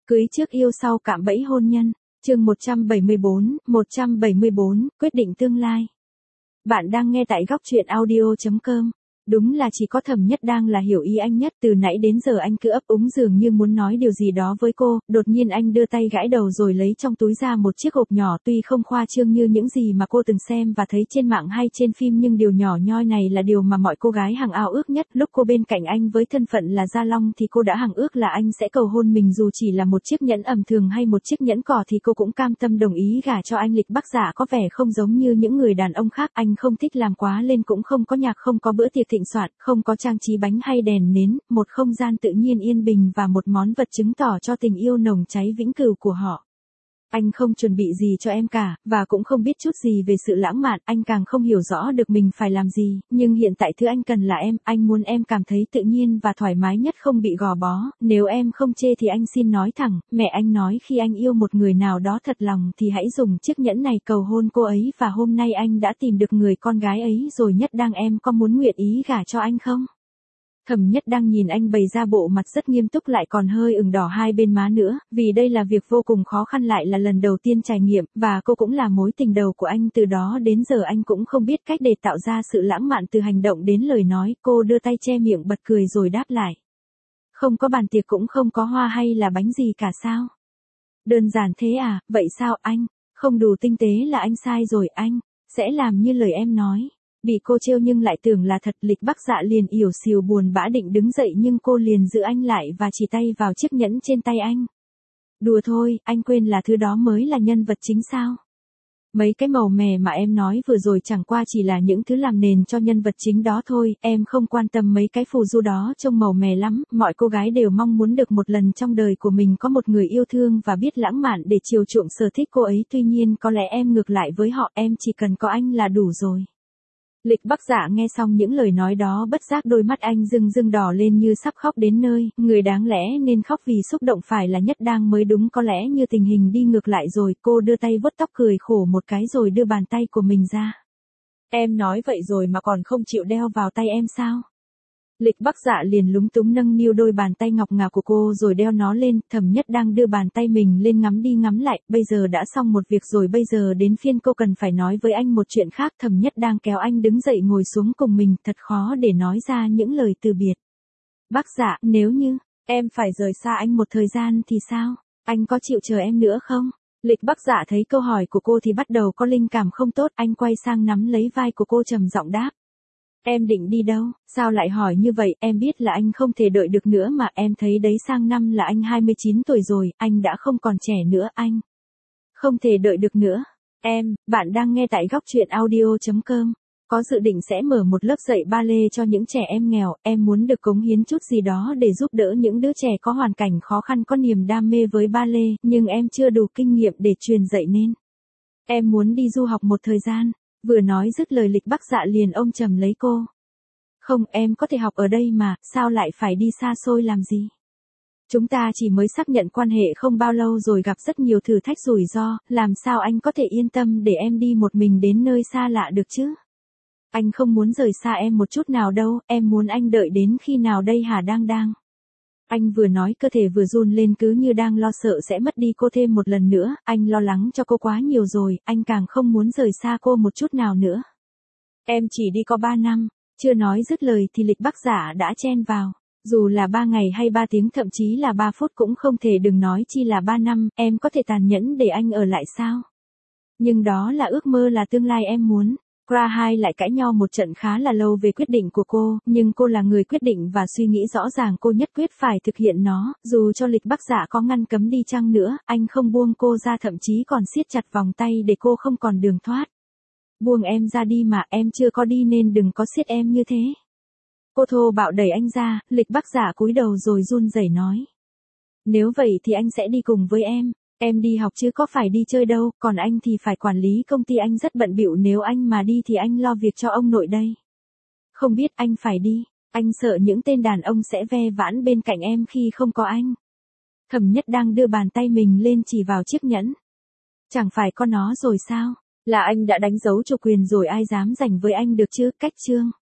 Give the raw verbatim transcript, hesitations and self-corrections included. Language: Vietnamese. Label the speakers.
Speaker 1: Cưới trước yêu sau cạm bẫy hôn nhân. Chương một trăm bảy mươi bốn, một trăm bảy mươi bốn, quyết định tương lai. Bạn đang nghe tại góc truyện audio chấm com. Đúng là chỉ có Thẩm Nhất Đang là hiểu ý anh nhất, từ nãy đến giờ anh cứ ấp úng dường như muốn nói điều gì đó với cô, đột nhiên anh đưa tay gãi đầu rồi lấy trong túi ra một chiếc hộp nhỏ, tuy không khoa trương như những gì mà cô từng xem và thấy trên mạng hay trên phim, nhưng điều nhỏ nhoi này là điều mà mọi cô gái hằng ao ước nhất. Lúc cô bên cạnh anh với thân phận là Gia Long thì cô đã hằng ước là anh sẽ cầu hôn mình, dù chỉ là một chiếc nhẫn ẩm thường hay một chiếc nhẫn cỏ thì cô cũng cam tâm đồng ý gả cho anh. Lịch Bắc Dạ có vẻ không giống như những người đàn ông khác, anh không thích làm quá lên, cũng không có nhạc, không có bữa tiệc thịnh soạn, không có trang trí bánh hay đèn nến, một không gian tự nhiên yên bình và một món vật chứng tỏ cho tình yêu nồng cháy vĩnh cửu của họ. Anh không chuẩn bị gì cho em cả, và cũng không biết chút gì về sự lãng mạn, anh càng không hiểu rõ được mình phải làm gì, nhưng hiện tại thứ anh cần là em, anh muốn em cảm thấy tự nhiên và thoải mái nhất, không bị gò bó. Nếu em không chê thì anh xin nói thẳng, mẹ anh nói khi anh yêu một người nào đó thật lòng thì hãy dùng chiếc nhẫn này cầu hôn cô ấy, và hôm nay anh đã tìm được người con gái ấy rồi. Nhất Đang, em có muốn nguyện ý gả cho anh không? Thẩm Nhất Đang nhìn anh bày ra bộ mặt rất nghiêm túc, lại còn hơi ửng đỏ hai bên má nữa, vì đây là việc vô cùng khó khăn, lại là lần đầu tiên trải nghiệm, và cô cũng là mối tình đầu của anh. Từ đó đến giờ anh cũng không biết cách để tạo ra sự lãng mạn từ hành động đến lời nói. Cô đưa tay che miệng bật cười rồi đáp lại. Không có bàn tiệc, cũng không có hoa hay là bánh gì cả sao? Đơn giản thế à? Vậy sao anh? Không đủ tinh tế là anh sai rồi, anh sẽ làm như lời em nói. Bị cô trêu nhưng lại tưởng là thật, Lịch Bắc Dạ liền ỉu xìu buồn bã định đứng dậy, nhưng cô liền giữ anh lại và chỉ tay vào chiếc nhẫn trên tay anh. Đùa thôi, anh quên là thứ đó mới là nhân vật chính sao? Mấy cái màu mè mà em nói vừa rồi chẳng qua chỉ là những thứ làm nền cho nhân vật chính đó thôi, em không quan tâm mấy cái phù du đó trông màu mè lắm. Mọi cô gái đều mong muốn được một lần trong đời của mình có một người yêu thương và biết lãng mạn để chiều chuộng sở thích cô ấy, tuy nhiên có lẽ em ngược lại với họ, em chỉ cần có anh là đủ rồi. Lịch Bắc Dạ nghe xong những lời nói đó, bất giác đôi mắt anh rưng rưng đỏ lên như sắp khóc đến nơi. Người đáng lẽ nên khóc vì xúc động phải là Nhất Đang mới đúng, có lẽ như tình hình đi ngược lại rồi. Cô đưa tay vuốt tóc cười khổ một cái rồi đưa bàn tay của mình ra. Em nói vậy rồi mà còn không chịu đeo vào tay em sao? Lịch Bắc Dạ liền lúng túng nâng niu đôi bàn tay ngọc ngà của cô rồi đeo nó lên. Thẩm Nhất Đang đưa bàn tay mình lên ngắm đi ngắm lại, bây giờ đã xong một việc rồi, bây giờ đến phiên cô cần phải nói với anh một chuyện khác. Thẩm Nhất Đang kéo anh đứng dậy ngồi xuống cùng mình, thật khó để nói ra những lời từ biệt. Bắc Dạ, nếu như em phải rời xa anh một thời gian thì sao? Anh có chịu chờ em nữa không? Lịch Bắc Dạ thấy câu hỏi của cô thì bắt đầu có linh cảm không tốt, anh quay sang nắm lấy vai của cô trầm giọng đáp. Em định đi đâu? Sao lại hỏi như vậy? Em biết là anh không thể đợi được nữa mà, em thấy đấy, sang năm là anh hai mươi chín tuổi rồi, anh đã không còn trẻ nữa, anh không thể đợi được nữa. Em, bạn đang nghe tại góc truyện audio chấm com. Có dự định sẽ mở một lớp dạy ballet cho những trẻ em nghèo, em muốn được cống hiến chút gì đó để giúp đỡ những đứa trẻ có hoàn cảnh khó khăn, có niềm đam mê với ballet, nhưng em chưa đủ kinh nghiệm để truyền dạy nên em muốn đi du học một thời gian. Vừa nói dứt lời, Lịch Bắc Dạ liền ôm chầm lấy cô. Không, em có thể học ở đây mà, sao lại phải đi xa xôi làm gì? Chúng ta chỉ mới xác nhận quan hệ không bao lâu rồi gặp rất nhiều thử thách rủi ro, làm sao anh có thể yên tâm để em đi một mình đến nơi xa lạ được chứ? Anh không muốn rời xa em một chút nào đâu, em muốn anh đợi đến khi nào đây hả Đang Đang? Anh vừa nói cơ thể vừa run lên, cứ như đang lo sợ sẽ mất đi cô thêm một lần nữa. Anh lo lắng cho cô quá nhiều rồi, anh càng không muốn rời xa cô một chút nào nữa. Em chỉ đi có ba năm, chưa nói dứt lời thì Lịch Bắc Dạ đã chen vào. Dù là ba ngày hay ba tiếng, thậm chí là ba phút cũng không thể, đừng nói chi là ba năm, em có thể tàn nhẫn để anh ở lại sao? Nhưng đó là ước mơ, là tương lai em muốn. Kra hai lại cãi nhau một trận khá là lâu về quyết định của cô, nhưng cô là người quyết định và suy nghĩ rõ ràng, cô nhất quyết phải thực hiện nó, dù cho Lịch Bắc Dạ có ngăn cấm đi chăng nữa, anh không buông cô ra, thậm chí còn siết chặt vòng tay để cô không còn đường thoát. Buông em ra đi mà, em chưa có đi nên đừng có siết em như thế. Cô thô bạo đẩy anh ra, Lịch Bắc Dạ cúi đầu rồi run rẩy nói. Nếu vậy thì anh sẽ đi cùng với em. Em đi học chứ có phải đi chơi đâu, còn anh thì phải quản lý công ty, anh rất bận bịu, nếu anh mà đi thì anh lo việc cho ông nội đây. Không biết, anh phải đi, anh sợ những tên đàn ông sẽ ve vãn bên cạnh em khi không có anh. Thẩm Nhất Đang đưa bàn tay mình lên chỉ vào chiếc nhẫn. Chẳng phải có nó rồi sao? Là anh đã đánh dấu chủ quyền rồi, ai dám giành với anh được chứ? Cách chương.